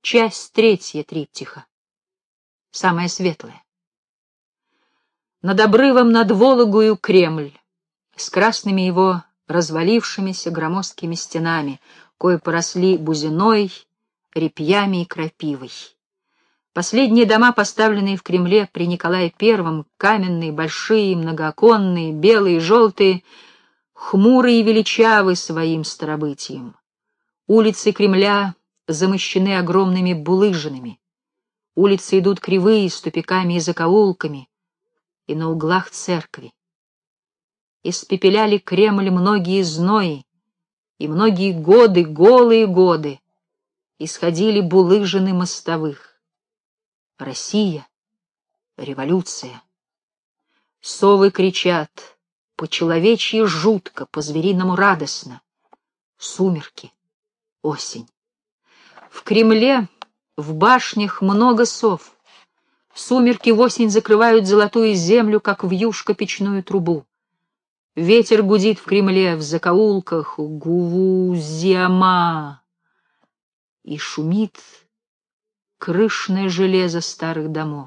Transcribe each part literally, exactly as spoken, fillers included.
Часть третья триптиха. Самая светлая. Над обрывом над Вологою Кремль, с красными его развалившимися громоздкими стенами, кое поросли бузиной, репьями и крапивой. Последние дома, поставленные в Кремле при Николае Первом, каменные, большие, многооконные, белые, желтые, хмурые и величавы своим старобытием. Улицы Кремля замощены огромными булыжинами. Улицы идут кривые, с тупиками и закоулками, и на углах церкви. Испепеляли Кремль многие знои, и многие годы, голые годы, исходили булыжины мостовых. Россия, революция. Совы кричат, по-человечьи жутко, по-звериному радостно. Сумерки, осень. В Кремле, в башнях много сов. Сумерки в осень закрывают золотую землю, как вьюшка печную трубу. Ветер гудит в Кремле, в закоулках, гуву-зиама, и шумит крышное железо старых домов.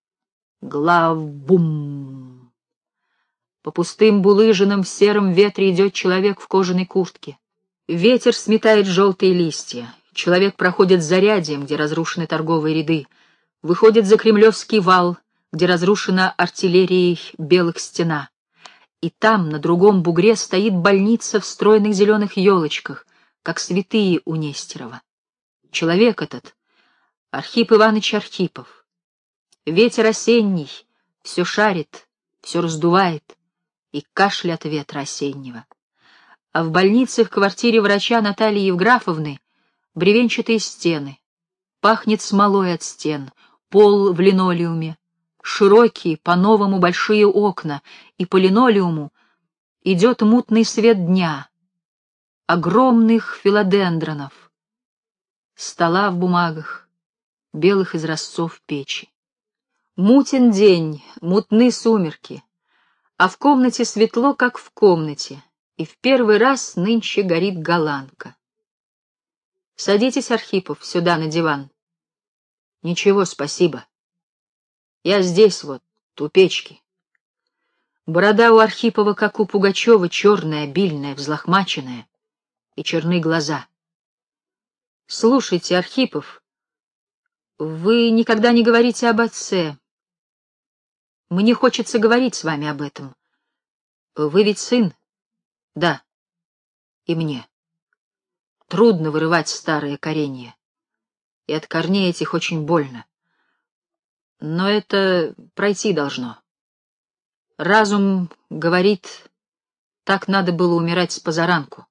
Глав-бум! По пустым булыжинам в сером ветре идет человек в кожаной куртке. Ветер сметает желтые листья. Человек проходит зарядьем, где разрушены торговые ряды, выходит за Кремлевский вал, где разрушена артиллерией белых стена. И там, на другом бугре, стоит больница в стройных зеленых елочках, как святые у Нестерова. Человек этот — Архип Иваныч Архипов. Ветер осенний все шарит, все раздувает, и кашель от ветра осеннего. А в больнице в квартире врача Натальи Евграфовны бревенчатые стены, пахнет смолой от стен, пол в линолеуме, широкие, по-новому большие окна, и по линолеуму идет мутный свет дня, огромных филодендронов, стола в бумагах, белых изразцов печи. Мутен день, мутны сумерки, а в комнате светло, как в комнате, и в первый раз нынче горит голландка. Садитесь, Архипов, сюда на диван. Ничего, спасибо. Я здесь вот, у печки. Борода у Архипова, как у Пугачева, черная, обильная, взлохмаченная, и черны глаза. Слушайте, Архипов, вы никогда не говорите об отце. Мне хочется говорить с вами об этом. Вы ведь сын? Да. И мне. Трудно вырывать старые коренья. И от корней этих очень больно. Но это пройти должно. Разум говорит, так надо было умирать спозаранку.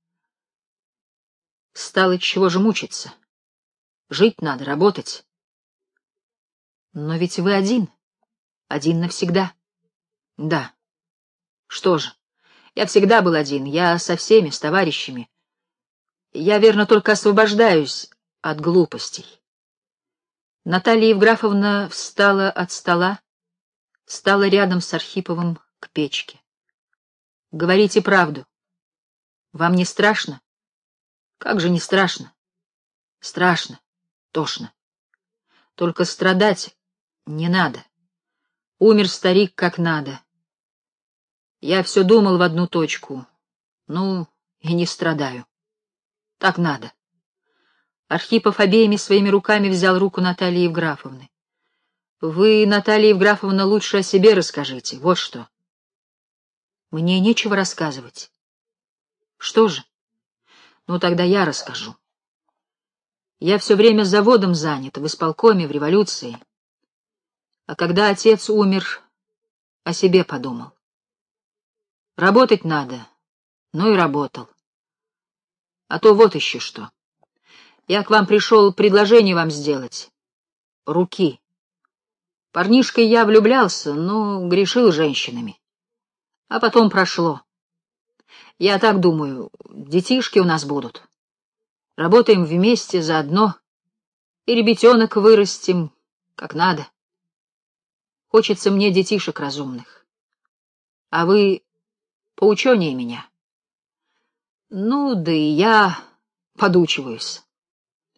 Стало чего же мучиться? Жить надо, работать. Но ведь вы один. Один навсегда. Да. Что же, я всегда был один. Я со всеми, с товарищами. Я, верно, только освобождаюсь от глупостей. Наталья Евграфовна встала от стола, стала рядом с Архиповым к печке. Говорите правду. Вам не страшно? Как же не страшно? Страшно, тошно. Только страдать не надо. Умер старик как надо. Я все думал в одну точку. Ну, и не страдаю. Так надо. Архипов обеими своими руками взял руку Натальи Евграфовны. Вы, Наталья Евграфовна, лучше о себе расскажите. Вот что. Мне нечего рассказывать. Что же? Ну, тогда я расскажу. Я все время заводом занят, в исполкоме, в революции. А когда отец умер, о себе подумал. Работать надо, ну и работал. А то вот еще что. Я к вам пришел предложение вам сделать. Руки. Парнишкой я влюблялся, но грешил женщинами. А потом прошло. Я так думаю, детишки у нас будут. Работаем вместе заодно, и ребятенок вырастим, как надо. Хочется мне детишек разумных. А вы поученее меня. Ну, да и я подучиваюсь.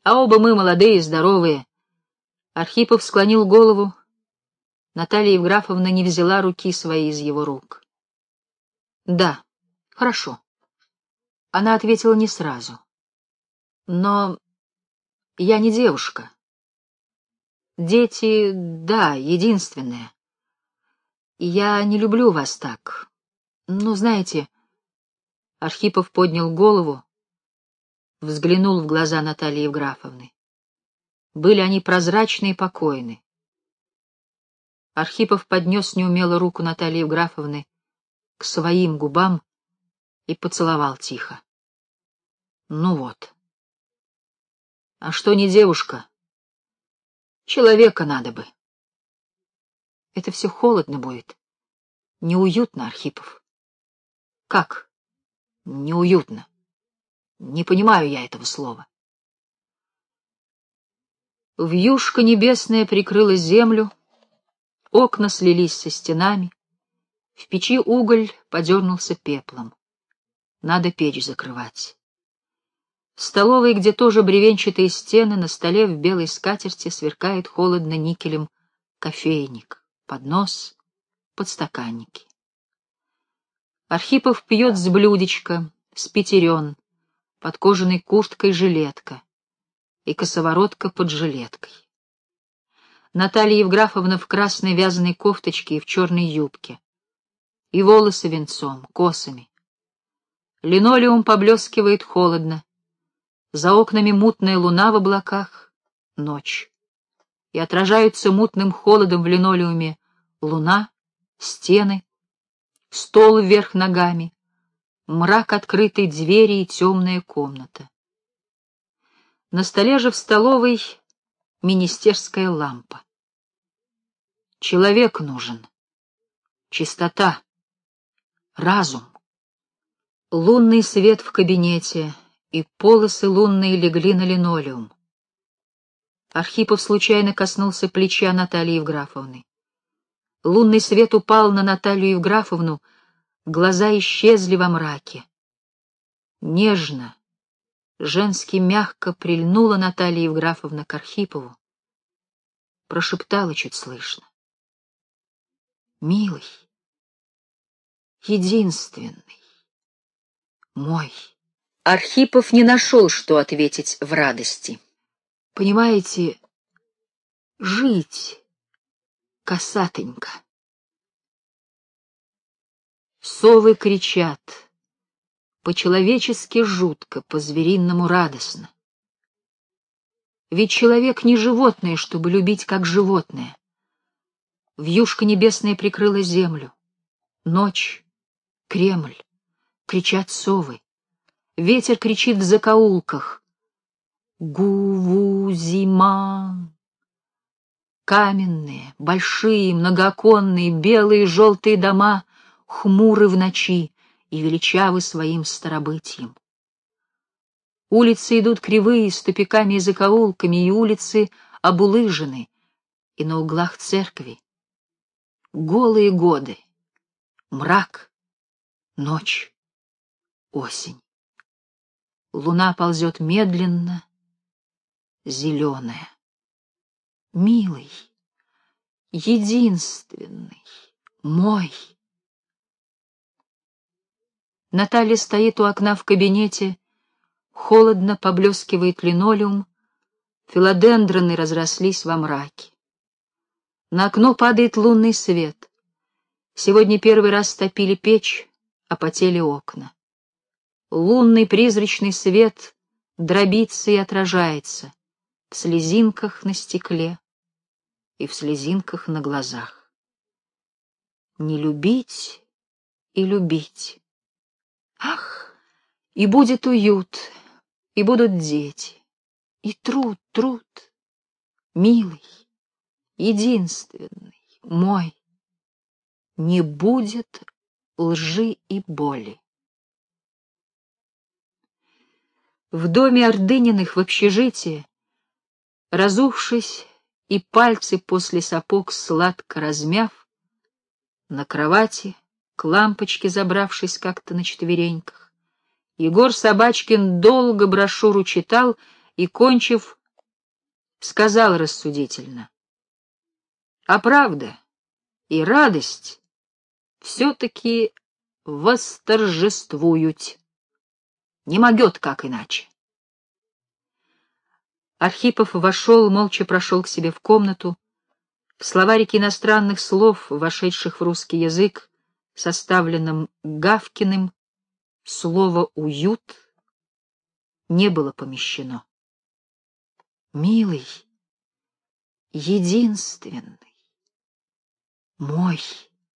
А оба мы молодые, здоровые. Архипов склонил голову. Наталья Евграфовна не взяла руки свои из его рук. Да, хорошо. Она ответила не сразу. Но я не девушка. Дети, да, единственное. И я не люблю вас так. Ну, знаете... Архипов поднял голову, взглянул в глаза Натальи Евграфовны. Были они прозрачны и покойны. Архипов поднес неумело руку Натальи Евграфовны к своим губам и поцеловал тихо. Ну вот. А что не девушка? Человека надо бы. Это все холодно будет. Неуютно, Архипов. Как? Неуютно. Не понимаю я этого слова. Вьюжка небесная прикрыла землю, окна слились со стенами, в печи уголь подернулся пеплом. Надо печь закрывать. В столовой, где тоже бревенчатые стены, на столе в белой скатерти сверкает холодно никелем кофейник, поднос, подстаканники. Архипов пьет с блюдечка, с пятерен, под кожаной курткой жилетка и косоворотка под жилеткой. Наталья Евграфовна в красной вязаной кофточке и в черной юбке. И волосы венцом, косами. Линолеум поблескивает холодно. За окнами мутная луна в облаках, ночь. И отражаются мутным холодом в линолеуме луна, стены, стол вверх ногами, мрак открытой двери и темная комната. На столе же в столовой министерская лампа. Человек нужен, чистота, разум. Лунный свет в кабинете, и полосы лунные легли на линолеум. Архипов случайно коснулся плеча Натальи Евграфовны. Лунный свет упал на Наталью Евграфовну, глаза исчезли во мраке. Нежно, женски мягко прильнула Наталья Евграфовна к Архипову, прошептала чуть слышно. Милый, единственный, мой. Архипов не нашел, что ответить в радости. Понимаете, жить, косатонька. Совы кричат, по-человечески жутко, по-звериному радостно. Ведь человек не животное, чтобы любить как животное. Вьюжка небесная прикрыла землю. Ночь, Кремль, кричат совы. Ветер кричит в закоулках. Гу-ву, зима. Каменные, большие, многооконные, белые и желтые дома хмуры в ночи и величавы своим старобытием. Улицы идут кривые, с тупиками и закоулками, и улицы обулыжены, и на углах церкви. Голые годы, мрак, ночь, осень. Луна ползет медленно, зеленая. Милый, единственный, мой. Наталья стоит у окна в кабинете, холодно поблескивает линолеум, филодендроны разрослись во мраке. На окно падает лунный свет. Сегодня первый раз топили печь, опотели окна. Лунный призрачный свет дробится и отражается в слезинках на стекле и в слезинках на глазах. Не любить и любить. Ах, и будет уют, и будут дети, и труд, труд, милый, единственный, мой. Не будет лжи и боли. В доме Ордыниных в общежитии, разувшись и пальцы после сапог сладко размяв, на кровати, к лампочке забравшись как-то на четвереньках, Егор Собачкин долго брошюру читал и, кончив, сказал рассудительно: а правда и радость все-таки восторжествуют. Не могет как иначе. Архипов вошел, молча прошел к себе в комнату. В словарике иностранных слов, вошедших в русский язык, составленном Гавкиным, слово «уют» не было помещено. Милый, единственный, мой